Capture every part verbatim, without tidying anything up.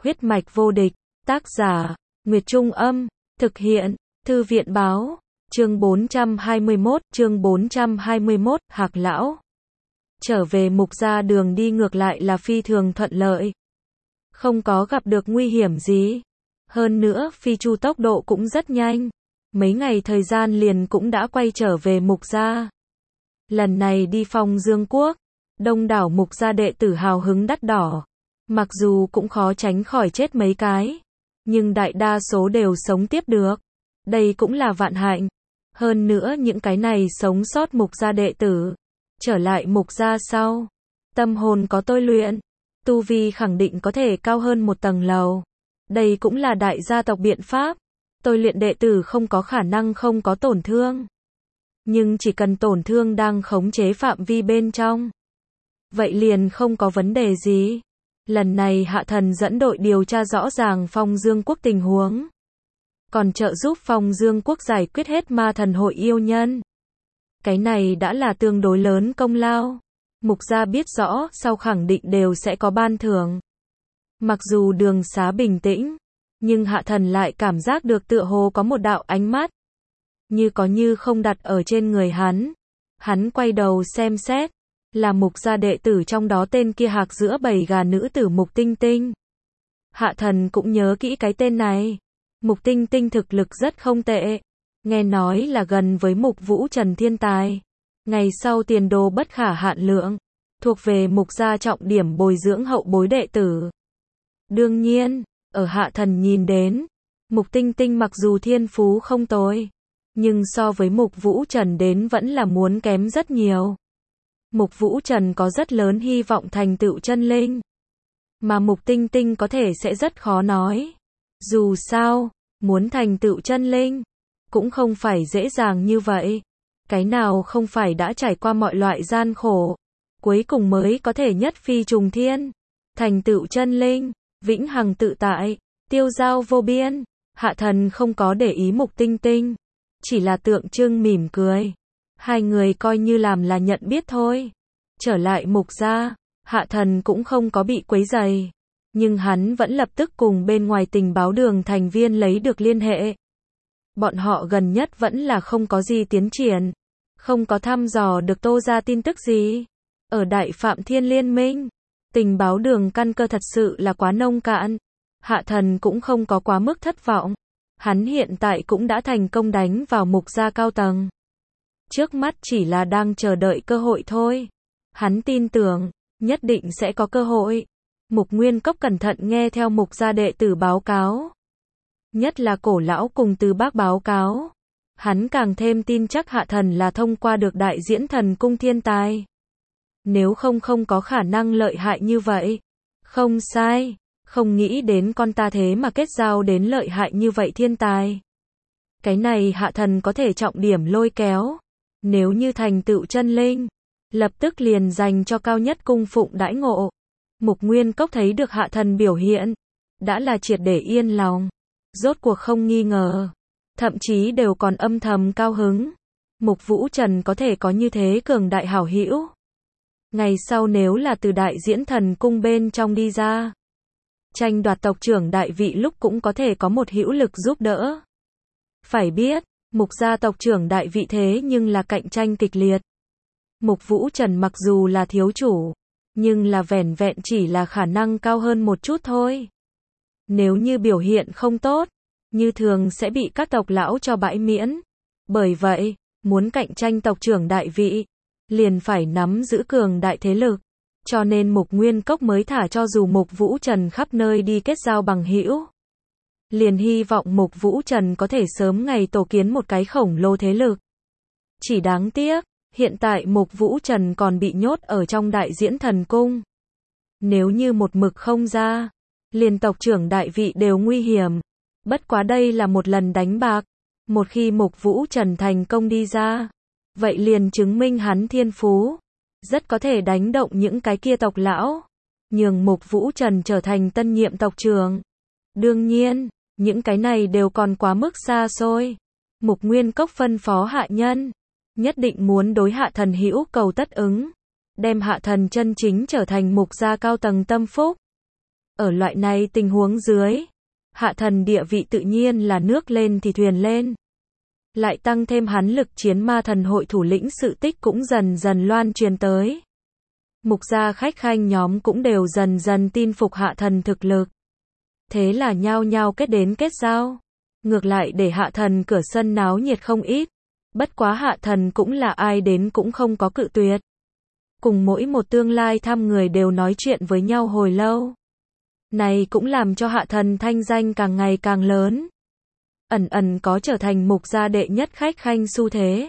Huyết mạch vô địch, tác giả, Nguyệt Trung Âm, thực hiện, Thư viện Báo, chương bốn trăm hai mươi mốt, chương bốn trăm hai mươi mốt, Hạc Lão. Trở về Mục Gia đường đi ngược lại là phi thường thuận lợi. Không có gặp được nguy hiểm gì. Hơn nữa, phi chu tốc độ cũng rất nhanh. Mấy ngày thời gian liền cũng đã quay trở về Mục Gia. Lần này đi Phong Dương Quốc, đông đảo Mục Gia đệ tử hào hứng đắt đỏ. Mặc dù cũng khó tránh khỏi chết mấy cái, nhưng đại đa số đều sống tiếp được. Đây cũng là vạn hạnh. Hơn nữa những cái này sống sót Mục Gia đệ tử, trở lại Mục Gia sau, tâm hồn có tôi luyện, tu vi khẳng định có thể cao hơn một tầng lầu. Đây cũng là đại gia tộc biện pháp. Tôi luyện đệ tử không có khả năng không có tổn thương. Nhưng chỉ cần tổn thương đang khống chế phạm vi bên trong, vậy liền không có vấn đề gì. Lần này Hạ Thần dẫn đội điều tra rõ ràng Phong Dương Quốc tình huống, còn trợ giúp Phong Dương Quốc giải quyết hết ma thần hội yêu nhân. Cái này đã là tương đối lớn công lao. Mục Gia biết rõ sau khẳng định đều sẽ có ban thưởng. Mặc dù đường xá bình tĩnh, nhưng Hạ Thần lại cảm giác được tựa hồ có một đạo ánh mắt, như có như không đặt ở trên người hắn. Hắn quay đầu xem xét, là Mục Gia đệ tử trong đó tên kia hạc giữa bầy gà nữ tử Mục Tinh Tinh. Hạ Thần cũng nhớ kỹ cái tên này. Mục Tinh Tinh thực lực rất không tệ. Nghe nói là gần với Mục Vũ Trần thiên tài. Ngày sau tiền đồ bất khả hạn lượng. Thuộc về Mục Gia trọng điểm bồi dưỡng hậu bối đệ tử. Đương nhiên, ở Hạ Thần nhìn đến, Mục Tinh Tinh mặc dù thiên phú không tồi, nhưng so với Mục Vũ Trần đến vẫn là muốn kém rất nhiều. Mục Vũ Trần có rất lớn hy vọng thành tựu chân linh, mà Mục Tinh Tinh có thể sẽ rất khó nói. Dù sao, muốn thành tựu chân linh, cũng không phải dễ dàng như vậy. Cái nào không phải đã trải qua mọi loại gian khổ, cuối cùng mới có thể nhất phi trùng thiên, thành tựu chân linh, vĩnh hằng tự tại, tiêu dao vô biên. Hạ Thần không có để ý Mục Tinh Tinh, chỉ là tượng trưng mỉm cười. Hai người coi như làm là nhận biết thôi. Trở lại Mục Gia, Hạ Thần cũng không có bị quấy rầy, nhưng hắn vẫn lập tức cùng bên ngoài tình báo đường thành viên lấy được liên hệ. Bọn họ gần nhất vẫn là không có gì tiến triển, không có thăm dò được Tô Gia tin tức gì. Ở Đại Phạm Thiên Liên Minh, tình báo đường căn cơ thật sự là quá nông cạn. Hạ Thần cũng không có quá mức thất vọng. Hắn hiện tại cũng đã thành công đánh vào Mục Gia cao tầng. Trước mắt chỉ là đang chờ đợi cơ hội thôi. Hắn tin tưởng, nhất định sẽ có cơ hội. Mục Nguyên Cốc cẩn thận nghe theo Mục Gia đệ tử báo cáo. Nhất là Cổ Lão cùng Từ Bác báo cáo. Hắn càng thêm tin chắc Hạ Thần là thông qua được đại diễn thần cung thiên tài. Nếu không không có khả năng lợi hại như vậy. Không sai, không nghĩ đến con ta thế mà kết giao đến lợi hại như vậy thiên tài. Cái này Hạ Thần có thể trọng điểm lôi kéo. Nếu như thành tựu chân linh, lập tức liền dành cho cao nhất cung phụng đãi ngộ. Mục Nguyên Cốc thấy được Hạ Thần biểu hiện, đã là triệt để yên lòng. Rốt cuộc không nghi ngờ, thậm chí đều còn âm thầm cao hứng. Mục Vũ Trần có thể có như thế cường đại hảo hữu. Ngày sau nếu là từ đại diễn thần cung bên trong đi ra, tranh đoạt tộc trưởng đại vị lúc cũng có thể có một hữu lực giúp đỡ. Phải biết, Mục Gia tộc trưởng đại vị thế nhưng là cạnh tranh kịch liệt. Mục Vũ Trần mặc dù là thiếu chủ, nhưng là vẻn vẹn chỉ là khả năng cao hơn một chút thôi. Nếu như biểu hiện không tốt, như thường sẽ bị các tộc lão cho bãi miễn. Bởi vậy, muốn cạnh tranh tộc trưởng đại vị, liền phải nắm giữ cường đại thế lực. Cho nên Mục Nguyên Cốc mới thả cho dù Mục Vũ Trần khắp nơi đi kết giao bằng hữu. Liền hy vọng Mục Vũ Trần có thể sớm ngày tổ kiến một cái khổng lồ thế lực. Chỉ đáng tiếc, hiện tại Mục Vũ Trần còn bị nhốt ở trong đại diễn thần cung. Nếu như một mực không ra, liền tộc trưởng đại vị đều nguy hiểm. Bất quá đây là một lần đánh bạc. Một khi Mục Vũ Trần thành công đi ra, vậy liền chứng minh hắn thiên phú, rất có thể đánh động những cái kia tộc lão, nhường Mục Vũ Trần trở thành tân nhiệm tộc trưởng. Đương nhiên, những cái này đều còn quá mức xa xôi. Mục Nguyên Cốc phân phó hạ nhân, nhất định muốn đối Hạ Thần hữu cầu tất ứng, đem Hạ Thần chân chính trở thành Mục Gia cao tầng tâm phúc. Ở loại này tình huống dưới, hạ thần địa vị tự nhiên là nước lên thì thuyền lên. Lại tăng thêm hắn lực chiến ma thần hội thủ lĩnh sự tích cũng dần dần loan truyền tới. Mục gia khách khanh nhóm cũng đều dần dần tin phục hạ thần thực lực. Thế là nhao nhao kết đến kết giao. Ngược lại để hạ thần cửa sân náo nhiệt không ít. Bất quá hạ thần cũng là ai đến cũng không có cự tuyệt. Cùng mỗi một tương lai thăm người đều nói chuyện với nhau hồi lâu. Này cũng làm cho hạ thần thanh danh càng ngày càng lớn. Ẩn ẩn có trở thành mục gia đệ nhất khách khanh xu thế.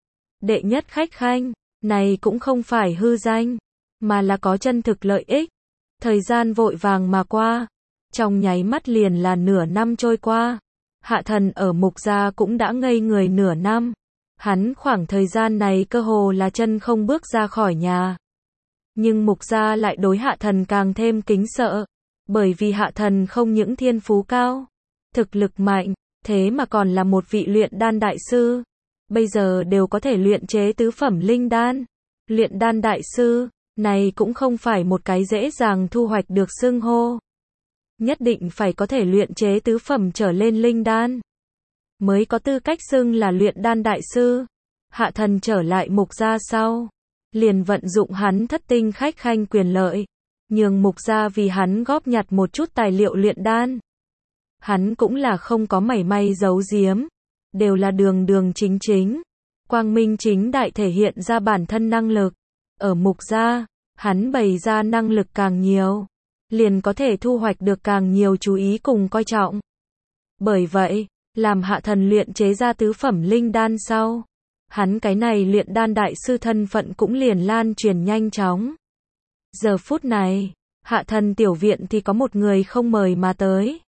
Đệ nhất khách khanh, này cũng không phải hư danh, mà là có chân thực lợi ích. Thời gian vội vàng mà qua, trong nháy mắt liền là nửa năm trôi qua. Hạ thần ở mục gia cũng đã ngây người nửa năm. Hắn khoảng thời gian này cơ hồ là chân không bước ra khỏi nhà. Nhưng mục gia lại đối hạ thần càng thêm kính sợ. Bởi vì hạ thần không những thiên phú cao, thực lực mạnh, thế mà còn là một vị luyện đan đại sư. Bây giờ đều có thể luyện chế tứ phẩm linh đan. Luyện đan đại sư, này cũng không phải một cái dễ dàng thu hoạch được xưng hô. Nhất định phải có thể luyện chế tứ phẩm trở lên linh đan, mới có tư cách xưng là luyện đan đại sư. Hạ thần trở lại mục gia sau, liền vận dụng hắn thất tinh khách khanh quyền lợi, nhường mục gia vì hắn góp nhặt một chút tài liệu luyện đan. Hắn cũng là không có mảy may giấu giếm, đều là đường đường chính chính, quang minh chính đại thể hiện ra bản thân năng lực. Ở mục gia, hắn bày ra năng lực càng nhiều, liền có thể thu hoạch được càng nhiều chú ý cùng coi trọng. Bởi vậy, làm hạ thần luyện chế ra tứ phẩm linh đan sau, hắn cái này luyện đan đại sư thân phận cũng liền lan truyền nhanh chóng. Giờ phút này, hạ thần tiểu viện thì có một người không mời mà tới.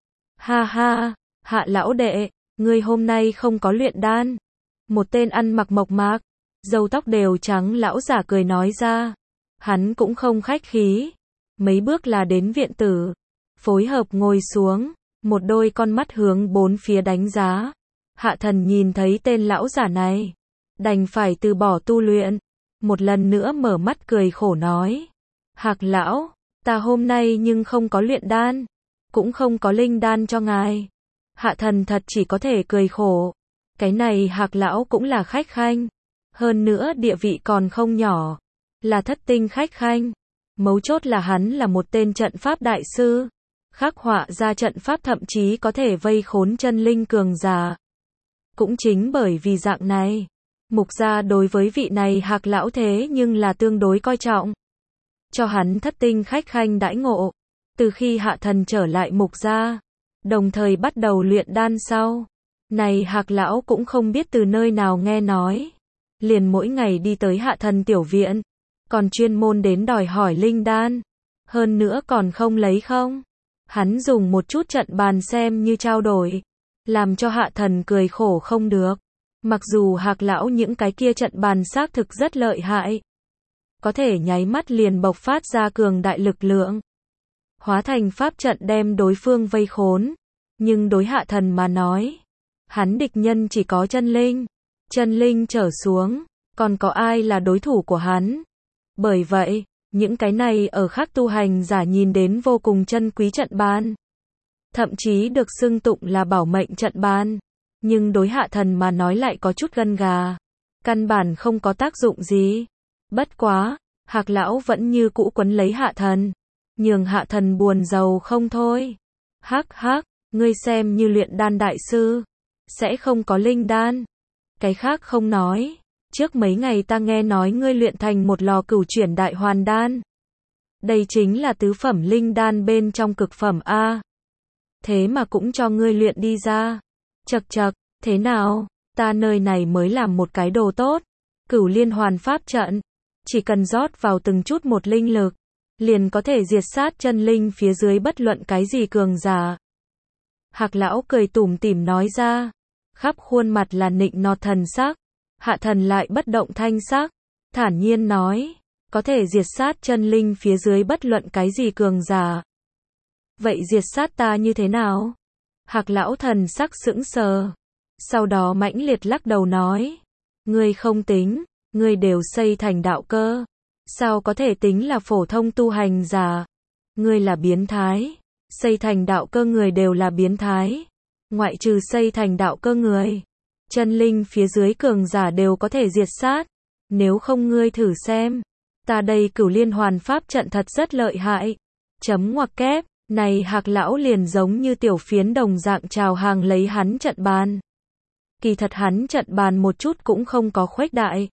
Ha ha, hạ lão đệ, ngươi hôm nay không có luyện đan. Một tên ăn mặc mộc mạc, râu tóc đều trắng lão giả cười nói ra. Hắn cũng không khách khí, mấy bước là đến viện tử, phối hợp ngồi xuống, một đôi con mắt hướng bốn phía đánh giá. Hạ thần nhìn thấy tên lão giả này, đành phải từ bỏ tu luyện, một lần nữa mở mắt cười khổ nói. Hạc lão, ta hôm nay nhưng không có luyện đan, cũng không có linh đan cho ngài. Hạ thần thật chỉ có thể cười khổ. Cái này Hạc lão cũng là khách khanh, hơn nữa địa vị còn không nhỏ, là thất tinh khách khanh. Mấu chốt là hắn là một tên trận pháp đại sư, khắc họa ra trận pháp thậm chí có thể vây khốn chân linh cường giả. Cũng chính bởi vì dạng này, mục gia đối với vị này Hạc lão thế nhưng là tương đối coi trọng, cho hắn thất tinh khách khanh đãi ngộ. Từ khi hạ thần trở lại mục gia, đồng thời bắt đầu luyện đan sau, này Hạc lão cũng không biết từ nơi nào nghe nói, liền mỗi ngày đi tới hạ thần tiểu viện, còn chuyên môn đến đòi hỏi linh đan, hơn nữa còn không lấy không. Hắn dùng một chút trận bàn xem như trao đổi, làm cho hạ thần cười khổ không được. Mặc dù Hạc lão những cái kia trận bàn xác thực rất lợi hại, có thể nháy mắt liền bộc phát ra cường đại lực lượng, hóa thành pháp trận đem đối phương vây khốn. Nhưng đối hạ thần mà nói, hắn địch nhân chỉ có chân linh, chân linh trở xuống, còn có ai là đối thủ của hắn. Bởi vậy, những cái này ở khác tu hành giả nhìn đến vô cùng chân quý trận bàn, thậm chí được xưng tụng là bảo mệnh trận bàn, nhưng đối hạ thần mà nói lại có chút gân gà, căn bản không có tác dụng gì. Bất quá, Hạc lão vẫn như cũ quấn lấy hạ thần, nhường hạ thần buồn rầu không thôi. Hắc hắc, ngươi xem như luyện đan đại sư, sẽ không có linh đan. Cái khác không nói, trước mấy ngày ta nghe nói ngươi luyện thành một lò cửu chuyển đại hoàn đan. Đây chính là tứ phẩm linh đan bên trong cực phẩm A. Thế mà cũng cho ngươi luyện đi ra. Chậc chậc, thế nào, ta nơi này mới làm một cái đồ tốt. Cửu liên hoàn pháp trận, chỉ cần rót vào từng chút một linh lực, liền có thể diệt sát chân linh phía dưới bất luận cái gì cường giả. Hạc lão cười tủm tỉm nói ra, khắp khuôn mặt là nịnh nọt thần sắc. Hạ thần lại bất động thanh sắc, thản nhiên nói, có thể diệt sát chân linh phía dưới bất luận cái gì cường giả. Vậy diệt sát ta như thế nào? Hạc lão thần sắc sững sờ, sau đó mãnh liệt lắc đầu nói, ngươi không tính, ngươi đều xây thành đạo cơ, sao có thể tính là phổ thông tu hành giả? Ngươi là biến thái. Xây thành đạo cơ người đều là biến thái. Ngoại trừ xây thành đạo cơ người. Chân linh phía dưới cường giả đều có thể diệt sát. Nếu không ngươi thử xem. Ta đây Cửu Liên Hoàn Pháp trận thật rất lợi hại. Chấm ngoặc kép. Này Hạc lão liền giống như tiểu phiến đồng dạng chào hàng lấy hắn trận bàn. Kỳ thật hắn trận bàn một chút cũng không có khuếch đại.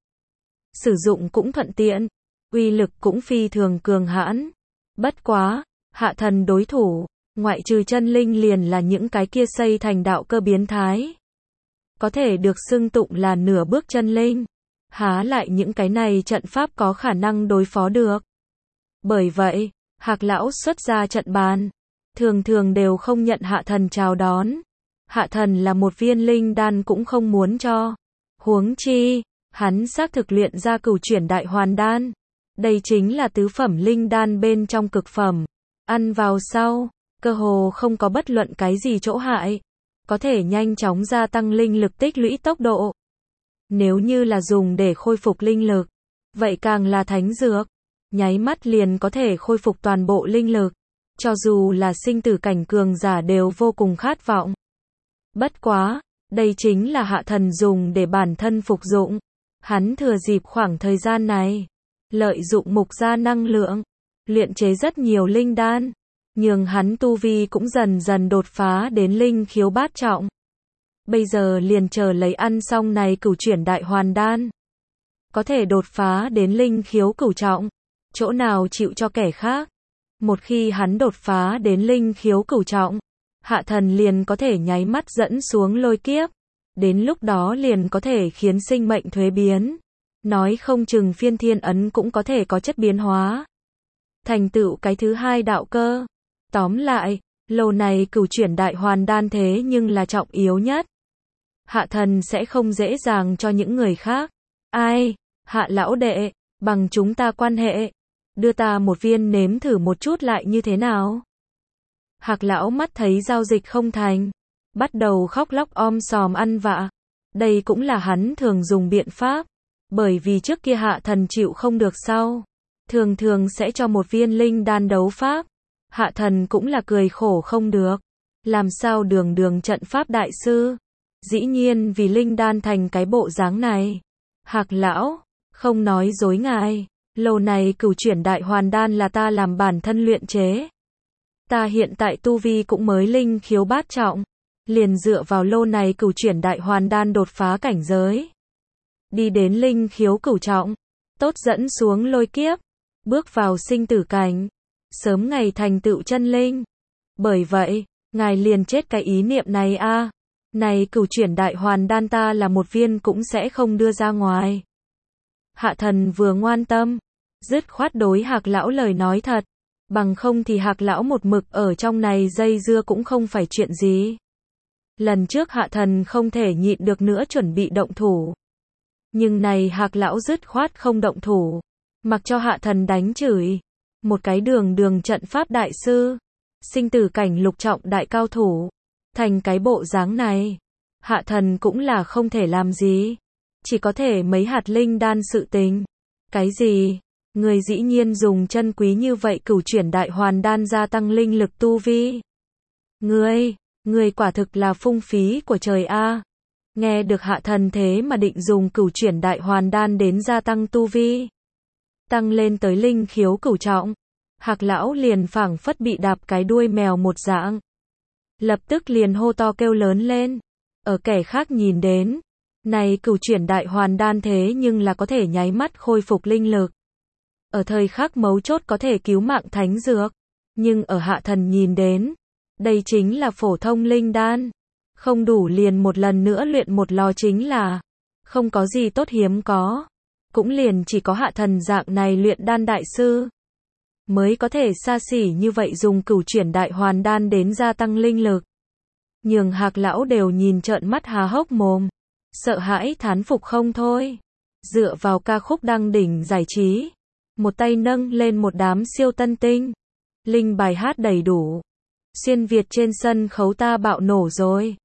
Sử dụng cũng thuận tiện. Uy lực cũng phi thường cường hãn. Bất quá, hạ thần đối thủ, ngoại trừ chân linh liền là những cái kia xây thành đạo cơ biến thái. Có thể được xưng tụng là nửa bước chân linh. Há lại những cái này trận pháp có khả năng đối phó được. Bởi vậy, Hạc lão xuất ra trận bàn, thường thường đều không nhận hạ thần chào đón. Hạ thần là một viên linh đan cũng không muốn cho. Huống chi, hắn xác thực luyện ra cửu chuyển đại hoàn đan. Đây chính là tứ phẩm linh đan bên trong cực phẩm. Ăn vào sau, cơ hồ không có bất luận cái gì chỗ hại. Có thể nhanh chóng gia tăng linh lực tích lũy tốc độ. Nếu như là dùng để khôi phục linh lực, vậy càng là thánh dược. Nháy mắt liền có thể khôi phục toàn bộ linh lực. Cho dù là sinh tử cảnh cường giả đều vô cùng khát vọng. Bất quá, đây chính là hạ thần dùng để bản thân phục dụng. Hắn thừa dịp khoảng thời gian này, lợi dụng mục gia năng lượng, luyện chế rất nhiều linh đan, nhường hắn tu vi cũng dần dần đột phá đến linh khiếu bát trọng. Bây giờ liền chờ lấy ăn xong này cửu chuyển đại hoàn đan, có thể đột phá đến linh khiếu cửu trọng, chỗ nào chịu cho kẻ khác. Một khi hắn đột phá đến linh khiếu cửu trọng, hạ thần liền có thể nháy mắt dẫn xuống lôi kiếp, đến lúc đó liền có thể khiến sinh mệnh thuế biến. Nói không chừng phiên thiên ấn cũng có thể có chất biến hóa. Thành tựu cái thứ hai đạo cơ. Tóm lại, lô này cửu chuyển đại hoàn đan thế nhưng là trọng yếu nhất. Hạ thần sẽ không dễ dàng cho những người khác. Ai, hạ lão đệ, bằng chúng ta quan hệ, đưa ta một viên nếm thử một chút lại như thế nào? Hạc lão mắt thấy giao dịch không thành, bắt đầu khóc lóc om sòm ăn vạ. Đây cũng là hắn thường dùng biện pháp. Bởi vì trước kia hạ thần chịu không được sau, thường thường sẽ cho một viên linh đan đấu pháp. Hạ thần cũng là cười khổ không được. Làm sao đường đường trận pháp đại sư, dĩ nhiên vì linh đan thành cái bộ dáng này. Hạc lão, không nói dối ngài, lô này cửu chuyển đại hoàn đan là ta làm bản thân luyện chế. Ta hiện tại tu vi cũng mới linh khiếu bát trọng, liền dựa vào lô này cửu chuyển đại hoàn đan đột phá cảnh giới. Đi đến linh khiếu cửu trọng, tốt dẫn xuống lôi kiếp, bước vào sinh tử cảnh, sớm ngày thành tựu chân linh. Bởi vậy, ngài liền chết cái ý niệm này a. À. Này cửu chuyển đại hoàn đan ta là một viên cũng sẽ không đưa ra ngoài. Hạ thần vừa ngoan tâm, dứt khoát đối Hạc lão lời nói thật, bằng không thì Hạc lão một mực ở trong này dây dưa cũng không phải chuyện gì. Lần trước hạ thần không thể nhịn được nữa chuẩn bị động thủ. Nhưng này Hạc lão dứt khoát không động thủ, mặc cho hạ thần đánh chửi. Một cái đường đường trận pháp đại sư, sinh tử cảnh lục trọng đại cao thủ, thành cái bộ dáng này, hạ thần cũng là không thể làm gì, chỉ có thể mấy hạt linh đan sự tình. Cái gì? Người dĩ nhiên dùng chân quý như vậy cửu chuyển đại hoàn đan gia tăng linh lực tu vi. Ngươi, ngươi quả thực là phung phí của trời a. Nghe được hạ thần thế mà định dùng cửu chuyển đại hoàn đan đến gia tăng tu vi, tăng lên tới linh khiếu cửu trọng, Hạc lão liền phảng phất bị đạp cái đuôi mèo một dạng. Lập tức liền hô to kêu lớn lên. Ở kẻ khác nhìn đến, này cửu chuyển đại hoàn đan thế nhưng là có thể nháy mắt khôi phục linh lực. Ở thời khắc mấu chốt có thể cứu mạng thánh dược. Nhưng ở hạ thần nhìn đến, đây chính là phổ thông linh đan. Không đủ liền một lần nữa luyện một lò chính là. Không có gì tốt hiếm có. Cũng liền chỉ có hạ thần dạng này luyện đan đại sư mới có thể xa xỉ như vậy dùng cửu chuyển đại hoàn đan đến gia tăng linh lực. Nhường Hạc lão đều nhìn trợn mắt há hốc mồm, sợ hãi thán phục không thôi. Dựa vào ca khúc đăng đỉnh giải trí, một tay nâng lên một đám siêu tân tinh, linh bài hát đầy đủ, xuyên Việt trên sân khấu ta bạo nổ rồi.